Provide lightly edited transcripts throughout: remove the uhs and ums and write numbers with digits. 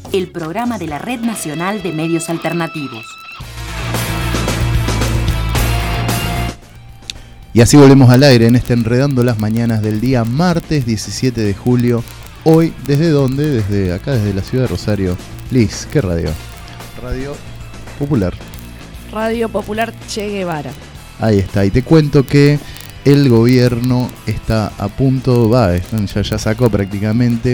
el programa de la Red Nacional de Medios Alternativos. Y así volvemos al aire en este Enredando las Mañanas del día martes 17 de julio. Hoy, ¿desde dónde? Desde acá, desde la ciudad de Rosario. Liz, ¿qué radio? Radio Popular. Radio Popular Che Guevara. Ahí está, y te cuento que el gobierno está a punto, ya sacó prácticamente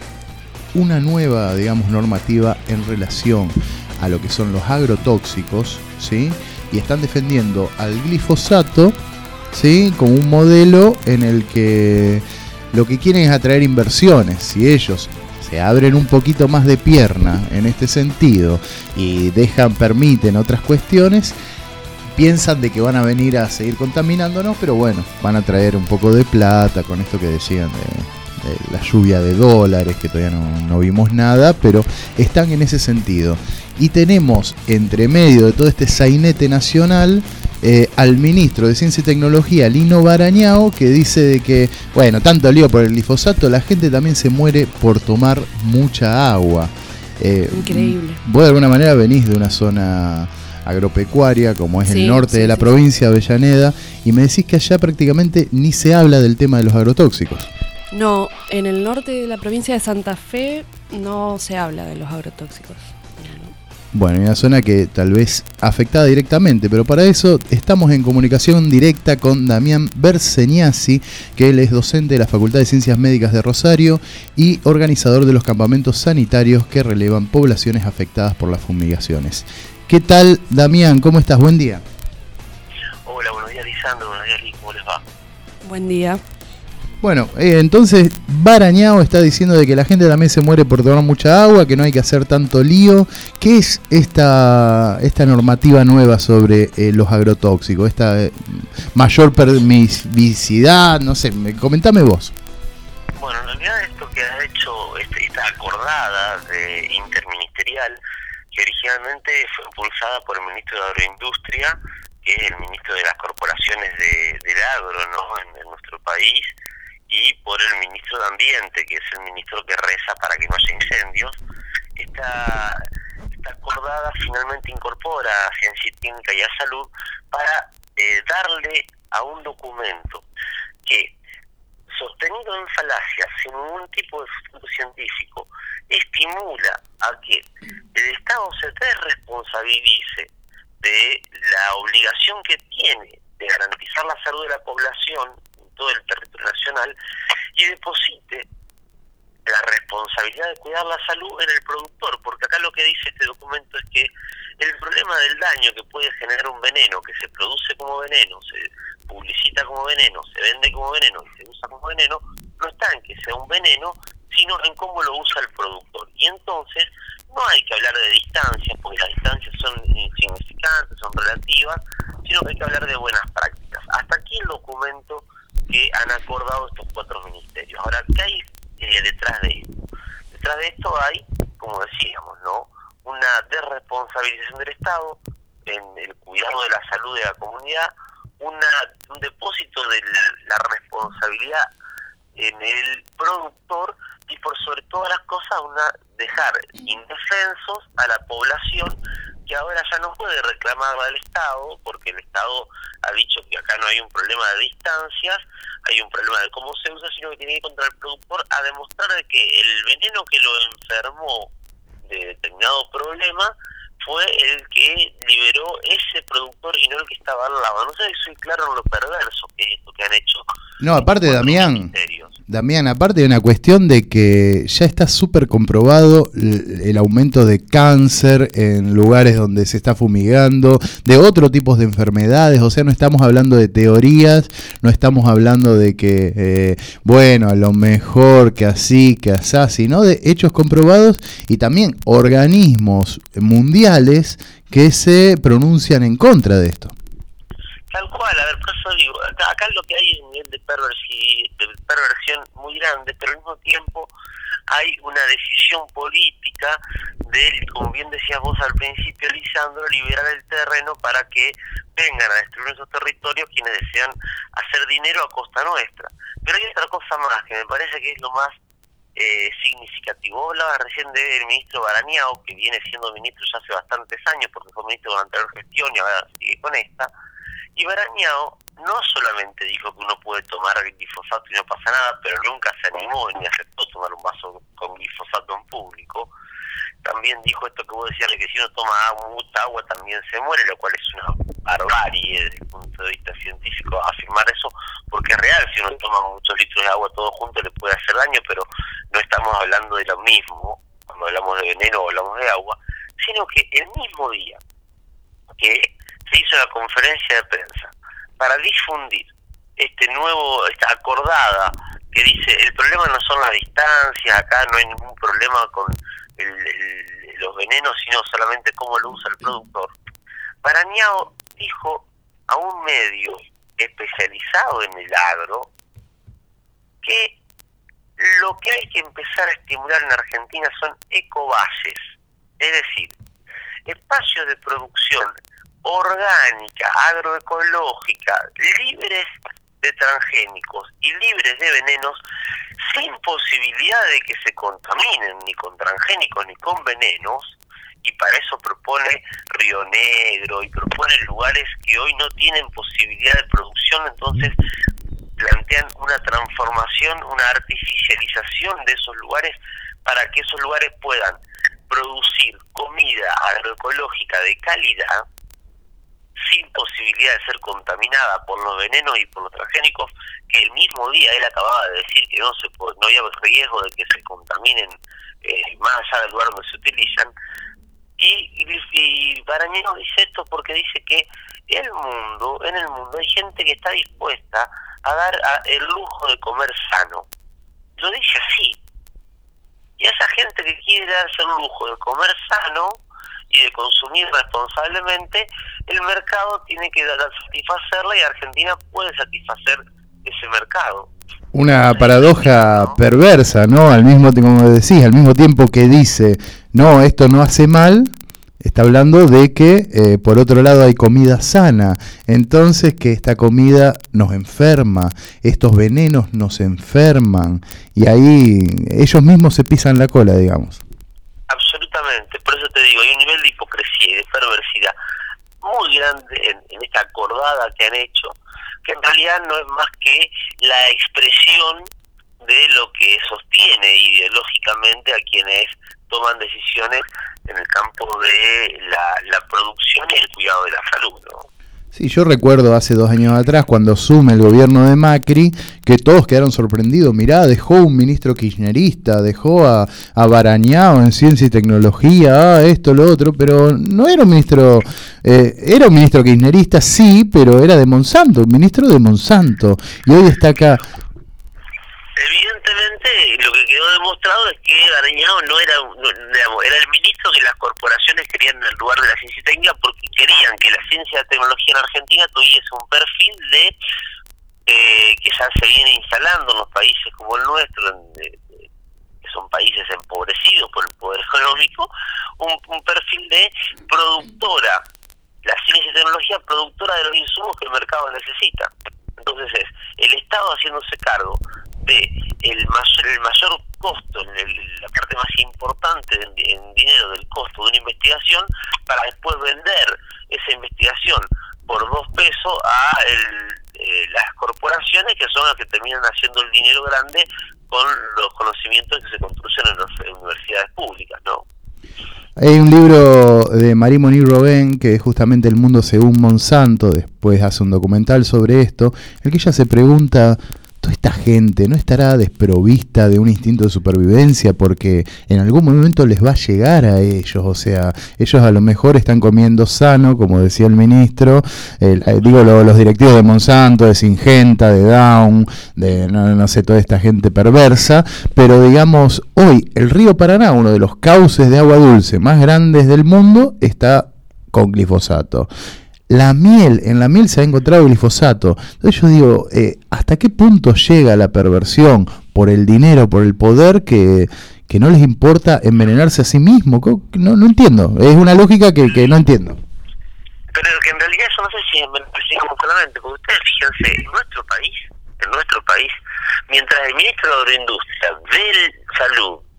una nueva, digamos, normativa en relación a lo que son los agrotóxicos, ¿sí? Y están defendiendo al glifosato, ¿sí? Como un modelo en el que lo que quieren es atraer inversiones. Si ellos se abren un poquito más de pierna en este sentido y permiten otras cuestiones, piensan de que van a venir a seguir contaminándonos, pero bueno, van a traer un poco de plata con esto que decían de la lluvia de dólares, que todavía no vimos nada, pero están en ese sentido. Y tenemos entre medio de todo este sainete nacional al ministro de Ciencia y Tecnología, Lino Barañao, que dice de que, bueno, tanto lío por el glifosato, la gente también se muere por tomar mucha agua. Increíble. Vos de alguna manera venís de una zona agropecuaria, como es el norte de la provincia de Avellaneda, y me decís que allá prácticamente ni se habla del tema de los agrotóxicos. No, en el norte de la provincia de Santa Fe no se habla de los agrotóxicos. Bueno, hay una zona que tal vez afectada directamente, pero para eso estamos en comunicación directa con Damián Berseñasi, que él es docente de la Facultad de Ciencias Médicas de Rosario y organizador de los campamentos sanitarios que relevan poblaciones afectadas por las fumigaciones. ¿Qué tal, Damián? ¿Cómo estás? Buen día. Hola, buenos días, Lisandro. Buenos días, Liz. ¿Cómo les va? Buen día. Bueno, entonces Barañao está diciendo de que la gente también se muere por tomar mucha agua, que no hay que hacer tanto lío. ¿Qué es esta normativa nueva sobre los agrotóxicos? Esta mayor permisividad, no sé, comentame vos. Bueno, en realidad esto que ha hecho esta acordada interministerial, que originalmente fue impulsada por el ministro de Agroindustria, que es el ministro de las corporaciones del agro, ¿no?, en nuestro país, y por el ministro de Ambiente, que es el ministro que reza para que no haya incendios. Esta acordada finalmente incorpora a Ciencia y Técnica y a Salud para darle a un documento que, sostenido en falacias, sin ningún tipo de sustento científico, estimula a que el Estado se desresponsabilice de la obligación que tiene de garantizar la salud de la población en todo el territorio nacional y deposite la responsabilidad de cuidar la salud en el productor, porque acá lo que dice este documento es que el problema del daño que puede generar un veneno que se produce como veneno, se publicita como veneno, se vende como veneno y se usa como veneno, no está en que sea un veneno, sino en cómo lo usa el productor. Y entonces no hay que hablar de distancias, porque las distancias son insignificantes, son relativas, sino que hay que hablar de buenas prácticas. Hasta aquí el documento que han acordado estos 4 ministerios. Ahora, ¿qué hay detrás de esto? Detrás de esto hay, como decíamos, ¿no?, una desresponsabilización del Estado en el cuidado de la salud de la comunidad, un depósito de la responsabilidad en el productor y, por sobre todas las cosas, dejar indefensos a la población, que ahora ya no puede reclamar al Estado, porque el Estado ha dicho que acá no hay un problema de distancias, hay un problema de cómo se usa, sino que tiene que ir contra el productor a demostrar de que el veneno que lo enfermó de determinado problema fue el que liberó ese productor y no el que estaba al lado. No sé si soy claro en lo perverso que es esto que han hecho. No, aparte, Damián, aparte de una cuestión de que ya está súper comprobado el aumento de cáncer en lugares donde se está fumigando, de otros tipos de enfermedades. O sea, no estamos hablando de teorías, no estamos hablando de que, bueno, a lo mejor que así, que asá, sino de hechos comprobados y también organismos mundiales que se pronuncian en contra de esto. Tal cual, a ver, por eso digo, acá lo que hay es un nivel de perversión muy grande, pero al mismo tiempo hay una decisión política de, como bien decías vos al principio, Lisandro, liberar el terreno para que vengan a destruir esos territorios quienes desean hacer dinero a costa nuestra. Pero hay otra cosa más que me parece que es lo más significativo. hablabas recién del ministro Barañao, que viene siendo ministro ya hace bastantes años, porque fue ministro de la anterior gestión y ahora sigue con esta. Y Barañao no solamente dijo que uno puede tomar glifosato y no pasa nada, pero nunca se animó ni aceptó tomar un vaso con glifosato en público. También dijo esto que vos decías, de que si uno toma mucha agua también se muere, lo cual es una barbarie desde el punto de vista científico afirmar eso, porque es real, si uno toma muchos litros de agua todo junto le puede hacer daño, pero no estamos hablando de lo mismo cuando hablamos de veneno o hablamos de agua, sino que el mismo día que se hizo la conferencia de prensa para difundir esta acordada que dice el problema no son las distancias, acá no hay ningún problema con los venenos, sino solamente cómo lo usa el productor. Barañao dijo a un medio especializado en el agro que lo que hay que empezar a estimular en Argentina son ecobases, es decir, espacios de producción orgánica, agroecológica, libres de transgénicos y libres de venenos, sin posibilidad de que se contaminen ni con transgénicos ni con venenos, y para eso propone Río Negro y propone lugares que hoy no tienen posibilidad de producción, entonces plantean una transformación, una artificialización de esos lugares para que esos lugares puedan producir comida agroecológica de calidad sin posibilidad de ser contaminada por los venenos y por los transgénicos, que el mismo día él acababa de decir que no había riesgo de que se contaminen más allá del lugar donde se utilizan. Y Barañao dice esto porque dice que en el mundo hay gente que está dispuesta a dar el lujo de comer sano. Lo dice así. Y a esa gente que quiere darse el lujo de comer sano y de consumir responsablemente, el mercado tiene que satisfacerla, y Argentina puede satisfacer ese mercado. Una paradoja perversa, ¿no? Al mismo tiempo, como decís, al mismo tiempo que dice, no, esto no hace mal, está hablando de que, por otro lado, hay comida sana. Entonces, que esta comida nos enferma, estos venenos nos enferman, y ahí ellos mismos se pisan la cola, digamos. Absolutamente, por eso te digo, hay un nivel de hipocresía y de perversidad muy grande en esta acordada que han hecho, que en realidad no es más que la expresión de lo que sostiene ideológicamente a quienes toman decisiones en el campo de la producción y el cuidado de la salud, ¿no? Sí, yo recuerdo hace 2 años atrás, cuando asume el gobierno de Macri, que todos quedaron sorprendidos. Mirá, dejó un ministro kirchnerista, dejó a Barañao en Ciencia y Tecnología, esto, lo otro, pero no era un ministro, era un ministro kirchnerista, sí, pero era de Monsanto, un ministro de Monsanto, y hoy está acá. Evidentemente, lo que quedó demostrado es que Barañao era el ministro que las corporaciones querían en el lugar de la ciencia y técnica, porque querían que la ciencia y la tecnología en Argentina tuviese un perfil de que ya se viene instalando en los países como el nuestro, que son países empobrecidos por el poder económico, un perfil de productora, la ciencia y tecnología productora de los insumos que el mercado necesita. Entonces es el Estado haciéndose cargo de el mayor costo, la parte más importante en dinero del costo de una investigación, para después vender esa investigación por 2 pesos a las corporaciones, que son las que terminan haciendo el dinero grande con los conocimientos que se construyen en las universidades públicas, ¿no? Hay un libro de Marie-Monique Robin, que es justamente El mundo según Monsanto, después hace un documental sobre esto, el que ella se pregunta, ¿toda esta gente no estará desprovista de un instinto de supervivencia? Porque en algún momento les va a llegar a ellos, o sea, ellos a lo mejor están comiendo sano, como decía el ministro, los directivos de Monsanto, de Syngenta, de Dow, de no sé, toda esta gente perversa, pero digamos, hoy el río Paraná, uno de los cauces de agua dulce más grandes del mundo, está con glifosato. En la miel se ha encontrado glifosato. Entonces yo digo, ¿hasta qué punto llega la perversión por el dinero, por el poder, que no les importa envenenarse a sí mismo? No entiendo, es una lógica que no entiendo. Pero que en realidad eso no sé si envenenamos solamente, porque ustedes fíjense, en nuestro país, mientras el ministro de Agroindustria, de Salud,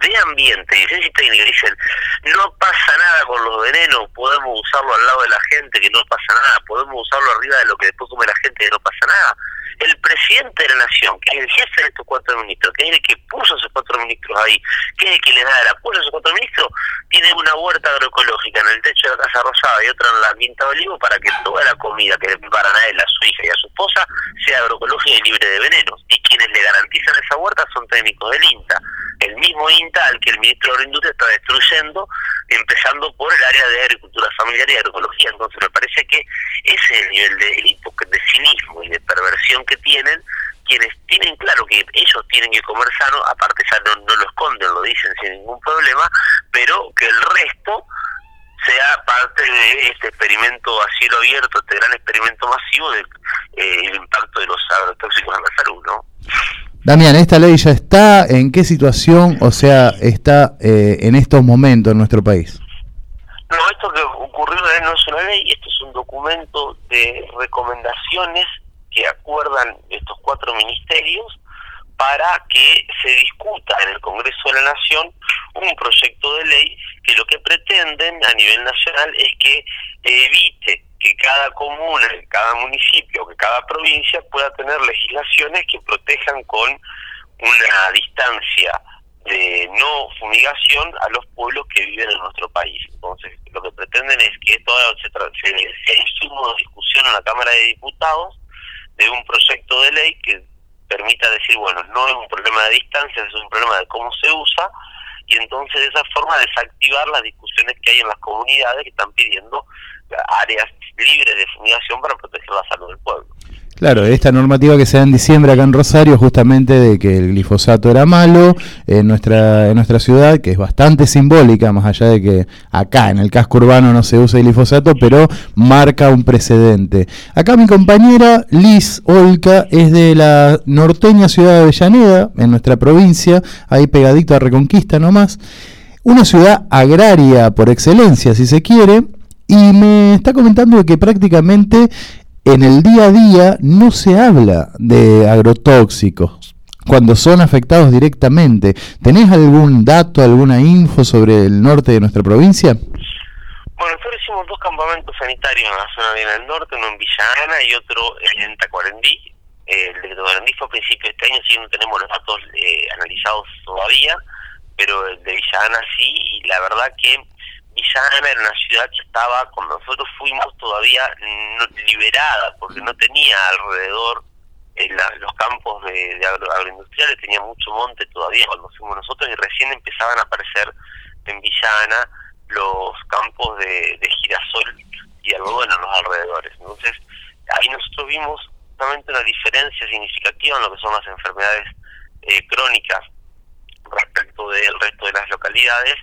de ambiente y ciencia técnica dicen no pasa nada con los venenos, podemos usarlo al lado de la gente, que no pasa nada, podemos usarlo arriba de lo que después come la gente, que no pasa nada. El presidente de la nación, que es el jefe de estos 4 ministros, que es el que puso a esos 4 ministros ahí, que es el que les da el apoyo a esos 4 ministros, tiene una huerta agroecológica en el techo de la Casa Rosada y otra en la Quinta de Olivo para que toda la comida que le preparan a él, a su hija y a su esposa sea agroecológica y libre de venenos. Y quienes le garantizan esa huerta son técnicos del INTA. El mismo INTA al que el ministro de Agroindustria está destruyendo, empezando por el área de agricultura familiar y agroecología. Entonces me parece que ese es el nivel de cinismo y de perversión que tienen quienes tienen claro que ellos tienen que comer sano, aparte ya no lo esconden, lo dicen sin ningún problema, pero que el resto sea parte de este experimento a cielo abierto, este gran experimento masivo del impacto de los agrotóxicos en la salud, ¿no? Damián, ¿esta ley ya está? ¿En qué situación, o sea, está en estos momentos en nuestro país? No, esto que ocurrió no es una ley, esto es un documento de recomendaciones que acuerdan estos 4 ministerios para que se discuta en el Congreso de la Nación un proyecto de ley que lo que pretenden a nivel nacional es que evite que cada comuna, cada municipio, que cada provincia pueda tener legislaciones que protejan con una distancia de no fumigación a los pueblos que viven en nuestro país. Entonces, lo que pretenden es que esto sea insumo de discusión en la Cámara de Diputados de un proyecto de ley que permita decir, bueno, no es un problema de distancia, es un problema de cómo se usa, y entonces de esa forma desactivar las discusiones que hay en las comunidades que están pidiendo áreas libres de fumigación para proteger la salud del pueblo. Claro, esta normativa que se da en diciembre acá en Rosario, justamente de que el glifosato era malo en nuestra ciudad, que es bastante simbólica, más allá de que acá en el casco urbano no se usa el glifosato, pero marca un precedente. Acá mi compañera Liz Olca es de la norteña ciudad de Avellaneda, en nuestra provincia, ahí pegadito a Reconquista nomás, una ciudad agraria por excelencia, si se quiere, y me está comentando que prácticamente en el día a día no se habla de agrotóxicos cuando son afectados directamente. ¿Tenés algún dato, alguna info sobre el norte de nuestra provincia? Bueno, nosotros hicimos 2 campamentos sanitarios en la zona bien al norte, uno en Villa Ana y otro en Tacuarembí. El de Tacuarembí fue a principios de este año, sí no tenemos los datos analizados todavía, pero el de Villa Ana sí, y la verdad que Villa Ana era una ciudad que estaba, cuando nosotros fuimos, todavía no liberada, porque no tenía alrededor los campos de agroindustriales, tenía mucho monte todavía cuando fuimos nosotros, y recién empezaban a aparecer en Villa Ana los campos de girasol y algodón en los alrededores. Entonces, ahí nosotros vimos justamente una diferencia significativa en lo que son las enfermedades crónicas respecto del resto de las localidades,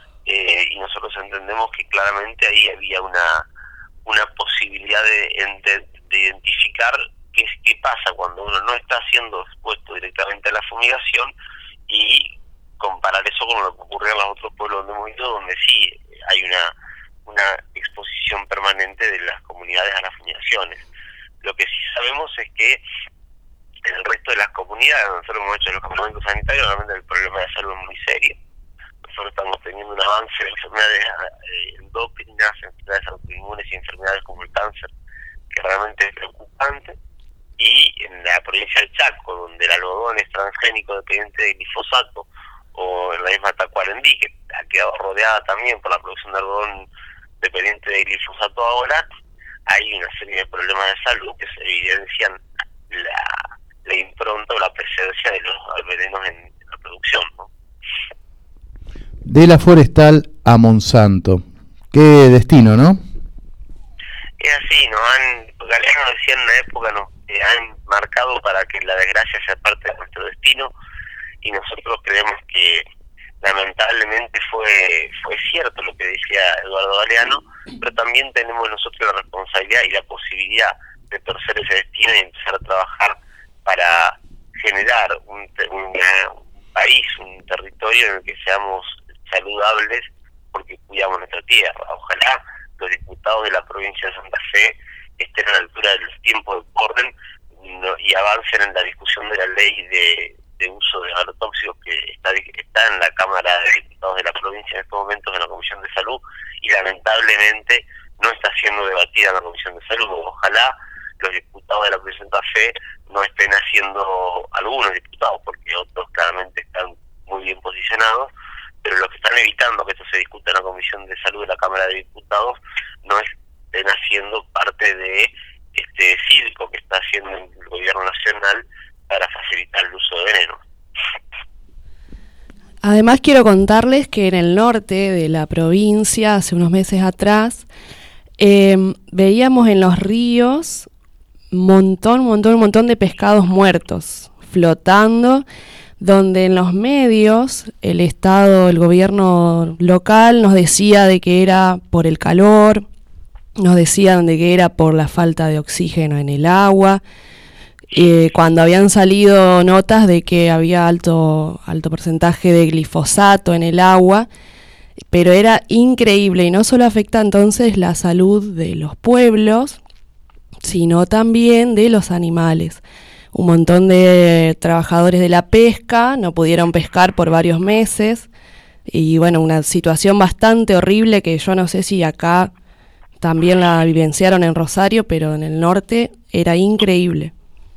y nosotros entendemos que claramente ahí había una posibilidad de identificar qué pasa cuando uno no está siendo expuesto directamente a la fumigación y comparar eso con lo que ocurre en los otros pueblos donde hemos ido, donde sí hay una exposición permanente de las comunidades a las fumigaciones. Lo que sí sabemos es que en el resto de las comunidades, nosotros hemos hecho los campamentos sanitarios, realmente el problema de salud es muy serio. Nosotros estamos teniendo un avance de enfermedades endócrinas, enfermedades autoinmunes y enfermedades como el cáncer, que realmente es preocupante. Y en la provincia del Chaco, donde el algodón es transgénico dependiente de glifosato, o en la misma Tacuarembí, que ha quedado rodeada también por la producción de algodón dependiente de glifosato ahora, hay una serie de problemas de salud que se evidencian la impronta o la presencia de los venenos en la producción, ¿no? De la forestal a Monsanto. Qué destino, ¿no? Es así, Galeano decía en una época, nos han marcado para que la desgracia sea parte de nuestro destino, y nosotros creemos que lamentablemente fue cierto lo que decía Eduardo Galeano, pero también tenemos nosotros la responsabilidad y la posibilidad de torcer ese destino y empezar a trabajar para generar un país, un territorio en el que seamos saludables porque cuidamos nuestra tierra. Ojalá los diputados de la provincia de Santa Fe estén a la altura de los tiempos que corren y avancen en la discusión de la ley de de uso de agrotóxicos que está en la Cámara de Diputados de la provincia en estos momentos, en la Comisión de Salud, y lamentablemente no está siendo debatida en la Comisión de Salud. Ojalá los diputados de la provincia de Santa Fe no estén haciendo, algunos diputados, porque otros claramente están muy bien posicionados, pero los que están evitando que esto se discuta en la Comisión de Salud de la Cámara de Diputados no estén haciendo parte de este circo que está haciendo el gobierno nacional para facilitar el uso de veneno. Además quiero contarles que en el norte de la provincia, hace unos meses atrás, veíamos en los ríos un montón de pescados muertos flotando, donde en los medios el Estado, el gobierno local nos decía de que era por el calor, nos decían de que era por la falta de oxígeno en el agua, cuando habían salido notas de que había alto porcentaje de glifosato en el agua, pero era increíble, y no solo afecta entonces la salud de los pueblos, sino también de los animales. Un montón de trabajadores de la pesca no pudieron pescar por varios meses, y bueno, una situación bastante horrible que yo no sé si acá también la vivenciaron en Rosario, pero en el norte era increíble.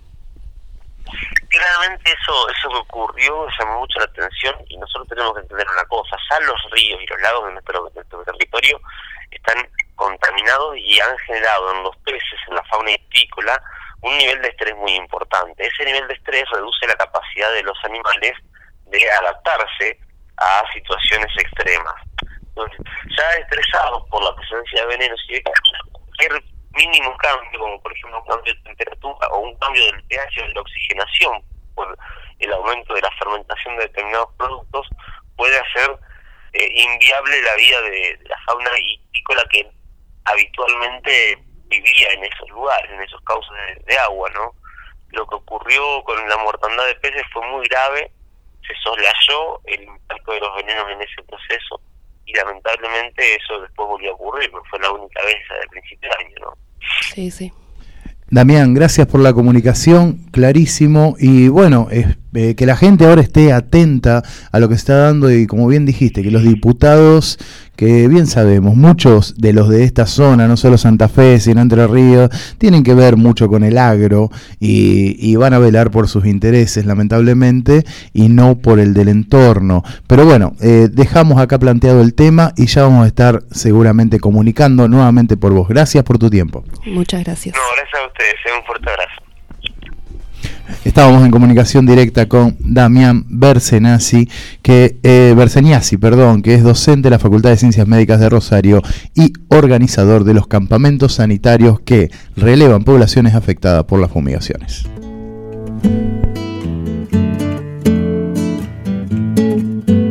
Claramente eso que ocurrió llamó mucho la atención, y nosotros tenemos que entender una cosa: ya los ríos y los lagos de nuestro territorio están contaminados y han generado en los peces, en la fauna hipícola, un nivel de estrés muy importante. Ese nivel de estrés reduce la capacidad de los animales de adaptarse a situaciones extremas. Entonces, ya estresados por la presencia de venenos y de cualquier mínimo cambio, como por ejemplo un cambio de temperatura o un cambio del pH o de la oxigenación por el aumento de la fermentación de determinados productos, puede hacer inviable la vida de la fauna hipícola que habitualmente vivía en esos lugares, en esos cauces de agua, ¿no? Lo que ocurrió con la mortandad de peces fue muy grave, se soslayó el impacto de los venenos en ese proceso, y lamentablemente eso después volvió a ocurrir, no fue la única vez desde el principio del año, ¿no? Sí, sí. Damián, gracias por la comunicación, clarísimo, y bueno, que la gente ahora esté atenta a lo que se está dando, y como bien dijiste, que los diputados, que bien sabemos, muchos de los de esta zona, no solo Santa Fe, sino Entre Ríos, tienen que ver mucho con el agro, y van a velar por sus intereses, lamentablemente, y no por el del entorno. Pero bueno, dejamos acá planteado el tema, y ya vamos a estar seguramente comunicando nuevamente por vos. Gracias por tu tiempo. Muchas gracias. No, gracias a ustedes, un fuerte abrazo. Estábamos en comunicación directa con Damián Berseniasi, que es docente de la Facultad de Ciencias Médicas de Rosario y organizador de los campamentos sanitarios que relevan poblaciones afectadas por las fumigaciones.